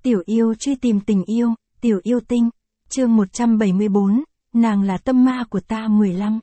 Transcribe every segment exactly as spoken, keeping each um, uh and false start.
Tiểu yêu truy tìm tình yêu, tiểu yêu tinh. Chương một trăm bảy mươi bốn, nàng là tâm ma của ta mười lăm.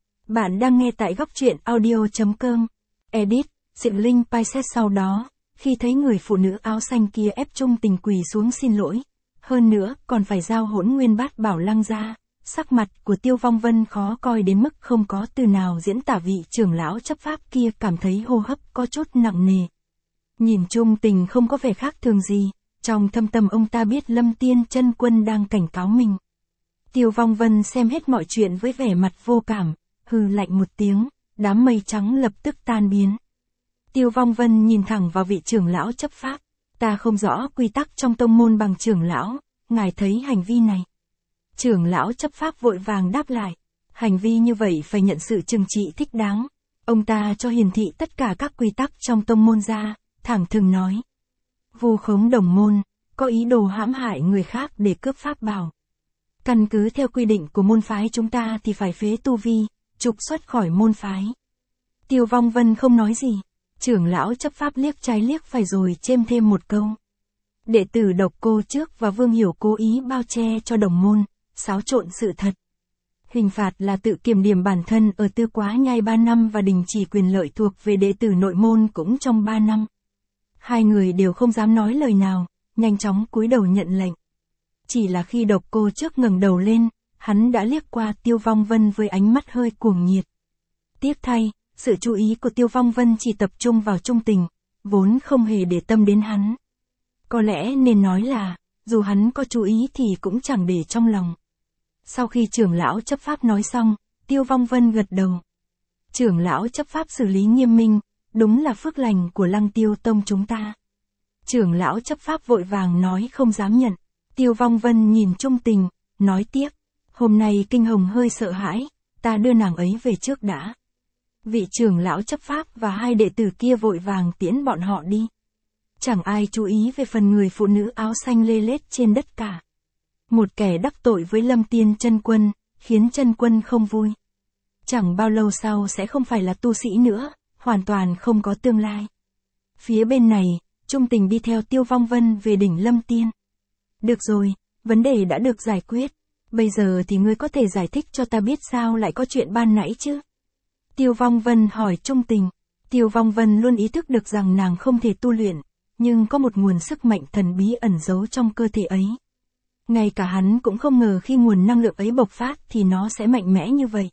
Bạn đang nghe tại góc truyện audio.com. Edit, Diệu Linh Pisces sau đó, khi thấy người phụ nữ áo xanh kia ép Trung Tình quỳ xuống xin lỗi. Hơn nữa, còn phải giao hỗn nguyên bát bảo lăng ra. Sắc mặt của Tiêu Vong Vân khó coi đến mức không có từ nào diễn tả vị trưởng lão chấp pháp kia cảm thấy hô hấp có chút nặng nề. Nhìn Trung Tình không có vẻ khác thường gì, trong thâm tâm ông ta biết Lâm Tiên Chân Quân đang cảnh cáo mình. Tiêu Vong Vân xem hết mọi chuyện với vẻ mặt vô cảm, hừ lạnh một tiếng, đám mây trắng lập tức tan biến. Tiêu Vong Vân nhìn thẳng vào vị trưởng lão chấp pháp, ta không rõ quy tắc trong tông môn bằng trưởng lão, ngài thấy hành vi này. Trưởng lão chấp pháp vội vàng đáp lại, hành vi như vậy phải nhận sự trừng trị thích đáng. Ông ta cho hiển thị tất cả các quy tắc trong tông môn ra, thẳng thừng nói. Vu khống đồng môn, có ý đồ hãm hại người khác để cướp pháp bảo. Căn cứ theo quy định của môn phái chúng ta thì phải phế tu vi, trục xuất khỏi môn phái. Tiêu Vong Vân không nói gì, trưởng lão chấp pháp liếc trái liếc phải rồi chêm thêm một câu. Đệ tử Độc Cô Trước và Vương Hiểu cố ý bao che cho đồng môn, xáo trộn sự thật. Hình phạt là tự kiểm điểm bản thân ở Tư Quá Nhai ba năm và đình chỉ quyền lợi thuộc về đệ tử nội môn cũng trong ba năm. Hai người đều không dám nói lời nào, nhanh chóng cúi đầu nhận lệnh. Chỉ là khi Độc Cô Trước ngẩng đầu lên, hắn đã liếc qua Tiêu Vong Vân với ánh mắt hơi cuồng nhiệt. Tiếc thay, sự chú ý của Tiêu Vong Vân chỉ tập trung vào Trung Tình, vốn không hề để tâm đến hắn. Có lẽ nên nói là, dù hắn có chú ý thì cũng chẳng để trong lòng. Sau khi trưởng lão chấp pháp nói xong, Tiêu Vong Vân gật đầu. Trưởng lão chấp pháp xử lý nghiêm minh, đúng là phước lành của Lăng Tiêu Tông chúng ta. Trưởng lão chấp pháp vội vàng nói không dám nhận. Tiêu Vong Vân nhìn Trung Tình, nói tiếp. Hôm nay Kinh Hồng hơi sợ hãi, ta đưa nàng ấy về trước đã. Vị trưởng lão chấp pháp và hai đệ tử kia vội vàng tiễn bọn họ đi. Chẳng ai chú ý về phần người phụ nữ áo xanh lê lết trên đất cả. Một kẻ đắc tội với Lâm Tiên Chân Quân, khiến Chân Quân không vui. Chẳng bao lâu sau sẽ không phải là tu sĩ nữa, hoàn toàn không có tương lai. Phía bên này, Trung Tình đi theo Tiêu Vong Vân về đỉnh Lâm Tiên. Được rồi, vấn đề đã được giải quyết. Bây giờ thì ngươi có thể giải thích cho ta biết sao lại có chuyện ban nãy chứ? Tiêu Vong Vân hỏi Trung Tình. Tiêu Vong Vân luôn ý thức được rằng nàng không thể tu luyện, nhưng có một nguồn sức mạnh thần bí ẩn giấu trong cơ thể ấy. Ngay cả hắn cũng không ngờ khi nguồn năng lượng ấy bộc phát thì nó sẽ mạnh mẽ như vậy.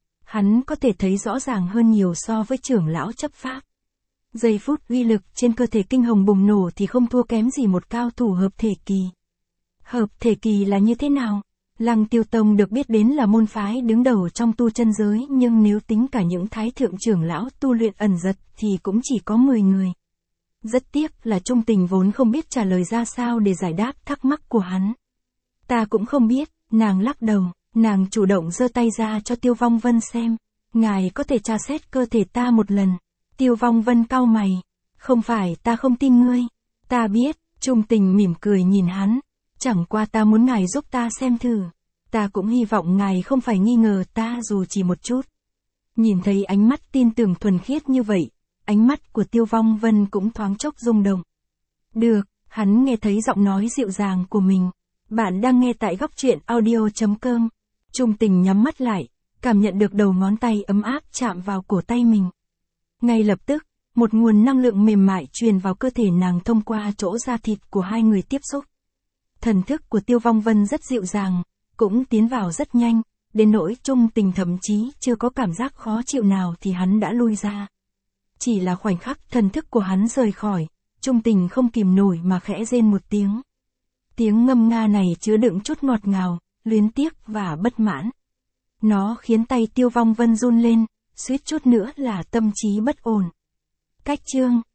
Hắn có thể thấy rõ ràng hơn nhiều so với trưởng lão chấp pháp. Giây phút uy lực trên cơ thể Kinh Hồng bùng nổ thì không thua kém gì một cao thủ hợp thể kỳ. Hợp thể kỳ là như thế nào? Lăng Tiêu Tông được biết đến là môn phái đứng đầu trong tu chân giới, nhưng nếu tính cả những thái thượng trưởng lão tu luyện ẩn dật thì cũng chỉ có mười người. Rất tiếc là Trung Tình vốn không biết trả lời ra sao để giải đáp thắc mắc của hắn. Ta cũng không biết, nàng lắc đầu, nàng chủ động giơ tay ra cho Tiêu Vong Vân xem. Ngài có thể tra xét cơ thể ta một lần. Tiêu Vong Vân cau mày. Không phải ta không tin ngươi. Ta biết, Trung Tình mỉm cười nhìn hắn. Chẳng qua ta muốn ngài giúp ta xem thử. Ta cũng hy vọng ngài không phải nghi ngờ ta dù chỉ một chút. Nhìn thấy ánh mắt tin tưởng thuần khiết như vậy, ánh mắt của Tiêu Vong Vân cũng thoáng chốc rung động. Được, hắn nghe thấy giọng nói dịu dàng của mình. Bạn đang nghe tại góc truyện audio.com. Trung Tình nhắm mắt lại, cảm nhận được đầu ngón tay ấm áp chạm vào cổ tay mình. Ngay lập tức, một nguồn năng lượng mềm mại truyền vào cơ thể nàng thông qua chỗ da thịt của hai người tiếp xúc. Thần thức của Tiêu Vong Vân rất dịu dàng, cũng tiến vào rất nhanh, đến nỗi Trung Tình thậm chí chưa có cảm giác khó chịu nào thì hắn đã lui ra. Chỉ là khoảnh khắc thần thức của hắn rời khỏi, Trung Tình không kìm nổi mà khẽ rên một tiếng. Tiếng ngâm nga này chứa đựng chút ngọt ngào, luyến tiếc và bất mãn. Nó khiến tay Tiêu Vong Vân run lên, suýt chút nữa là tâm trí bất ổn. Cách chương